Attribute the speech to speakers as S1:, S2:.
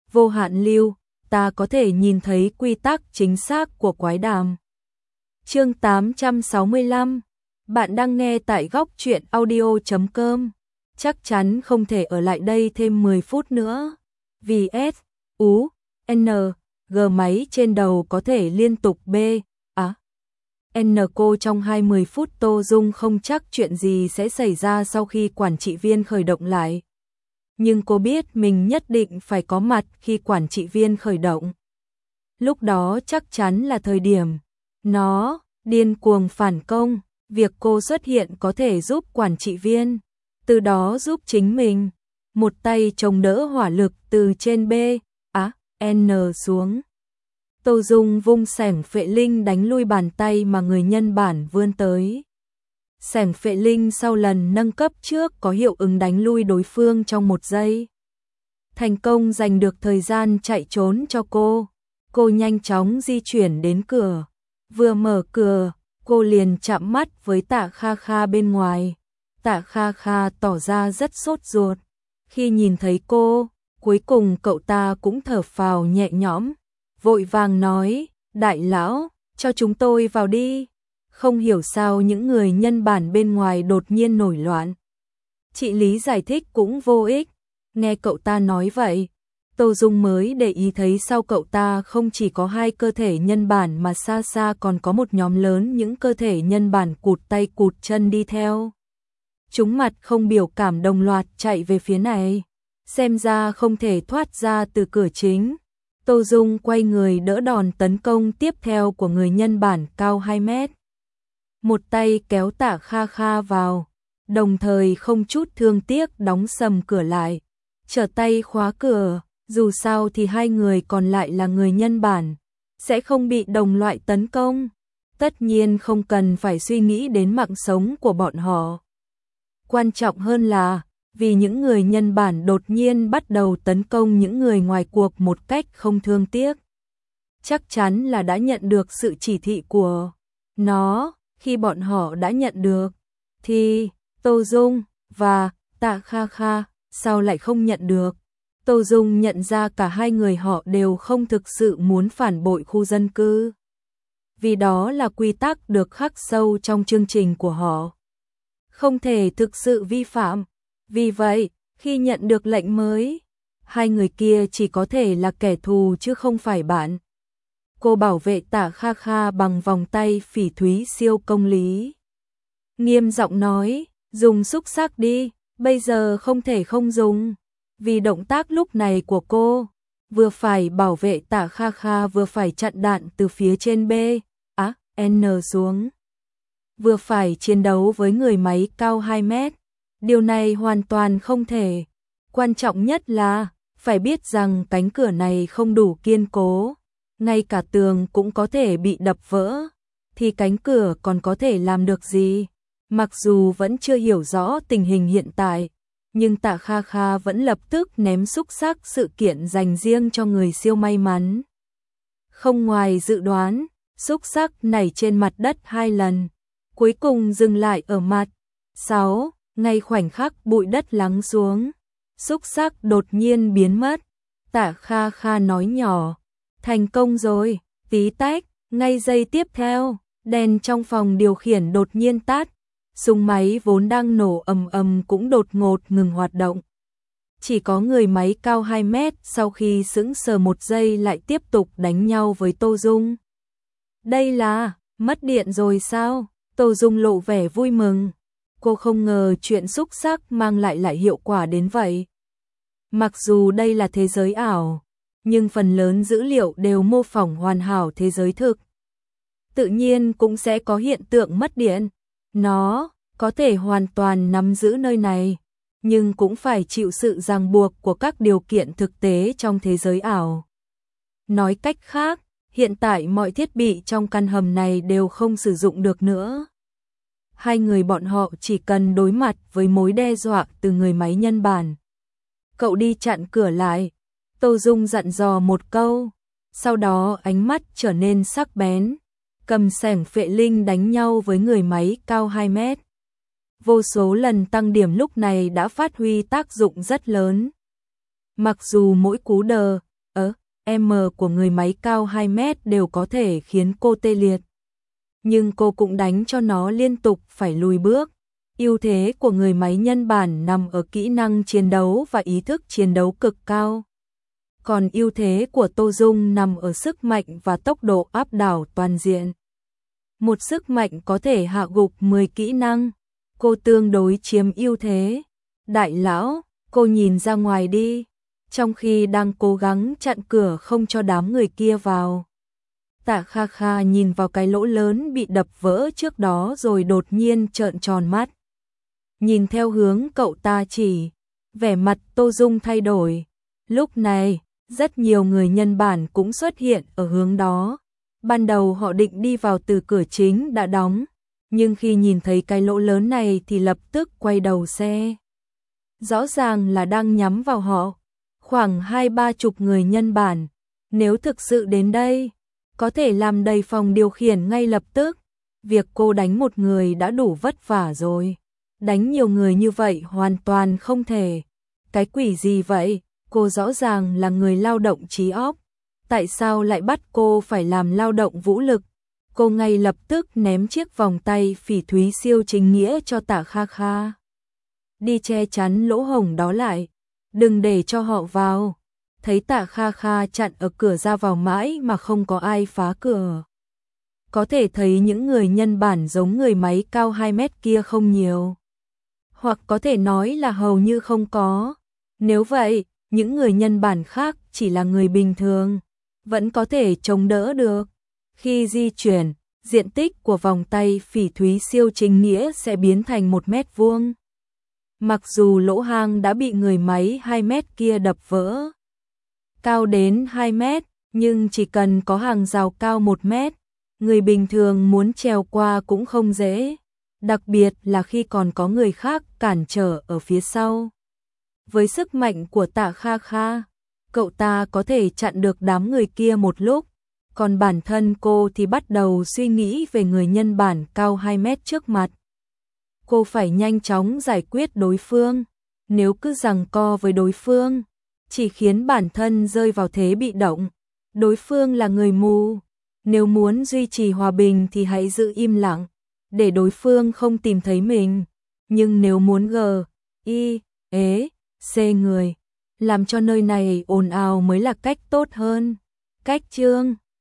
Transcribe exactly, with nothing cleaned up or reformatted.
S1: vô hạn lưu, ta có thể nhìn thấy quy tắc chính xác của quái đàm. Chương tám trăm sáu mươi lăm. Bạn đang nghe tại góc truyện audio chấm com. Chắc chắn không thể ở lại đây thêm mười phút nữa. Vì S, U, N, G máy trên đầu có thể liên tục B, á, N cô trong hai mươi phút. Tô Dung không chắc chuyện gì sẽ xảy ra sau khi quản trị viên khởi động lại. Nhưng cô biết mình nhất định phải có mặt khi quản trị viên khởi động. Lúc đó chắc chắn là thời điểm nó điên cuồng phản công, việc cô xuất hiện có thể giúp quản trị viên, từ đó giúp chính mình. Một tay chống đỡ hỏa lực từ trên B, á, N xuống. Tô Dung vung xẻng phệ linh đánh lui bàn tay mà người nhân bản vươn tới. Xẻng phệ linh sau lần nâng cấp trước có hiệu ứng đánh lui đối phương trong một giây. Thành công giành được thời gian chạy trốn cho cô. Cô nhanh chóng di chuyển đến cửa. Vừa mở cửa, cô liền chạm mắt với Tạ Kha Kha bên ngoài. Tạ Kha Kha tỏ ra rất sốt ruột. Khi nhìn thấy cô, cuối cùng cậu ta cũng thở phào nhẹ nhõm, vội vàng nói, đại lão, cho chúng tôi vào đi. Không hiểu sao những người nhân bản bên ngoài đột nhiên nổi loạn. Chị Lý giải thích cũng vô ích. Nghe cậu ta nói vậy, Tô Dung mới để ý thấy sau cậu ta không chỉ có hai cơ thể nhân bản mà xa xa còn có một nhóm lớn những cơ thể nhân bản cụt tay cụt chân đi theo. Chúng mặt không biểu cảm đồng loạt chạy về phía này. Xem ra không thể thoát ra từ cửa chính. Tô Dung quay người đỡ đòn tấn công tiếp theo của người nhân bản cao hai mét. Một tay kéo Tạ Kha Kha vào, đồng thời không chút thương tiếc đóng sầm cửa lại, trở tay khóa cửa, dù sao thì hai người còn lại là người nhân bản, sẽ không bị đồng loại tấn công, tất nhiên không cần phải suy nghĩ đến mạng sống của bọn họ. Quan trọng hơn là, vì những người nhân bản đột nhiên bắt đầu tấn công những người ngoài cuộc một cách không thương tiếc. Chắc chắn là đã nhận được sự chỉ thị của nó. Khi bọn họ đã nhận được, thì Tô Dung và Tạ Kha Kha sao lại không nhận được? Tô Dung nhận ra cả hai người họ đều không thực sự muốn phản bội khu dân cư. Vì đó là quy tắc được khắc sâu trong chương trình của họ. Không thể thực sự vi phạm. Vì vậy, khi nhận được lệnh mới, hai người kia chỉ có thể là kẻ thù chứ không phải bạn. Cô bảo vệ Tạ Kha Kha bằng vòng tay phỉ thúy siêu công lý. Nghiêm giọng nói, dùng xúc xắc đi, bây giờ không thể không dùng. Vì động tác lúc này của cô, vừa phải bảo vệ Tạ Kha Kha vừa phải chặn đạn từ phía trên B, á, N xuống. Vừa phải chiến đấu với người máy cao hai mét. Điều này hoàn toàn không thể. Quan trọng nhất là, phải biết rằng cánh cửa này không đủ kiên cố. Ngay cả tường cũng có thể bị đập vỡ, thì cánh cửa còn có thể làm được gì? Mặc dù vẫn chưa hiểu rõ tình hình hiện tại, nhưng Tạ Kha Kha vẫn lập tức ném xúc xắc sự kiện dành riêng cho người siêu may mắn. Không ngoài dự đoán, xúc xắc nảy trên mặt đất hai lần, cuối cùng dừng lại ở mặt sáu, ngay khoảnh khắc bụi đất lắng xuống, xúc xắc đột nhiên biến mất. Tạ Kha Kha nói nhỏ, thành công rồi, tí tách, ngay giây tiếp theo, đèn trong phòng điều khiển đột nhiên tắt, súng máy vốn đang nổ ầm ầm cũng đột ngột ngừng hoạt động. Chỉ có người máy cao hai mét sau khi sững sờ một giây lại tiếp tục đánh nhau với Tô Dung. Đây là, mất điện rồi sao? Tô Dung lộ vẻ vui mừng. Cô không ngờ chuyện xúc xắc mang lại lại hiệu quả đến vậy. Mặc dù đây là thế giới ảo, nhưng phần lớn dữ liệu đều mô phỏng hoàn hảo thế giới thực. Tự nhiên cũng sẽ có hiện tượng mất điện. Nó có thể hoàn toàn nắm giữ nơi này, nhưng cũng phải chịu sự ràng buộc của các điều kiện thực tế trong thế giới ảo. Nói cách khác, hiện tại mọi thiết bị trong căn hầm này đều không sử dụng được nữa. Hai người bọn họ chỉ cần đối mặt với mối đe dọa từ người máy nhân bản. Cậu đi chặn cửa lại. Tô Dung dặn dò một câu, sau đó ánh mắt trở nên sắc bén, cầm xẻng phệ linh đánh nhau với người máy cao hai mét. Vô số lần tăng điểm lúc này đã phát huy tác dụng rất lớn. Mặc dù mỗi cú đờ, Ớ, M của người máy cao hai mét đều có thể khiến cô tê liệt. Nhưng cô cũng đánh cho nó liên tục phải lùi bước. Ưu thế của người máy nhân bản nằm ở kỹ năng chiến đấu và ý thức chiến đấu cực cao. Còn ưu thế của Tô Dung nằm ở sức mạnh và tốc độ áp đảo toàn diện. Một sức mạnh có thể hạ gục mười kỹ năng. Cô tương đối chiếm ưu thế. Đại lão, cô nhìn ra ngoài đi. Trong khi đang cố gắng chặn cửa không cho đám người kia vào. Tạ Kha Kha nhìn vào cái lỗ lớn bị đập vỡ trước đó rồi đột nhiên trợn tròn mắt. Nhìn theo hướng cậu ta chỉ, vẻ mặt Tô Dung thay đổi. Lúc này, rất nhiều người nhân bản cũng xuất hiện ở hướng đó. Ban đầu họ định đi vào từ cửa chính đã đóng, nhưng khi nhìn thấy cái lỗ lớn này thì lập tức quay đầu xe. Rõ ràng là đang nhắm vào họ. Khoảng hai ba chục người nhân bản, nếu thực sự đến đây, có thể làm đầy phòng điều khiển ngay lập tức. Việc cô đánh một người đã đủ vất vả rồi. Đánh nhiều người như vậy hoàn toàn không thể. Cái quỷ gì vậy? Cô rõ ràng là người lao động trí óc. Tại sao lại bắt cô phải làm lao động vũ lực? Cô ngay lập tức ném chiếc vòng tay phỉ thúy siêu chính nghĩa cho Tạ Kha Kha. Đi che chắn lỗ hổng đó lại. Đừng để cho họ vào. Thấy Tạ Kha Kha chặn ở cửa ra vào mãi mà không có ai phá cửa. Có thể thấy những người nhân bản giống người máy cao hai mét kia không nhiều. Hoặc có thể nói là hầu như không có. Nếu vậy, những người nhân bản khác chỉ là người bình thường, vẫn có thể chống đỡ được. Khi di chuyển, diện tích của vòng tay phỉ thúy siêu chính nghĩa sẽ biến thành một mét vuông. Mặc dù lỗ hang đã bị người máy hai mét kia đập vỡ, cao đến hai mét, nhưng chỉ cần có hàng rào cao một mét, người bình thường muốn trèo qua cũng không dễ, đặc biệt là khi còn có người khác cản trở ở phía sau. Với sức mạnh của Tạ Kha Kha, cậu ta có thể chặn được đám người kia một lúc, còn bản thân cô thì bắt đầu suy nghĩ về người nhân bản cao hai mét trước mặt. Cô phải nhanh chóng giải quyết đối phương, nếu cứ giằng co với đối phương, chỉ khiến bản thân rơi vào thế bị động. Đối phương là người mù, nếu muốn duy trì hòa bình thì hãy giữ im lặng, để đối phương không tìm thấy mình. Nhưng nếu muốn g, i, ế, c người, làm cho nơi này ồn ào mới là cách tốt hơn. Cách chương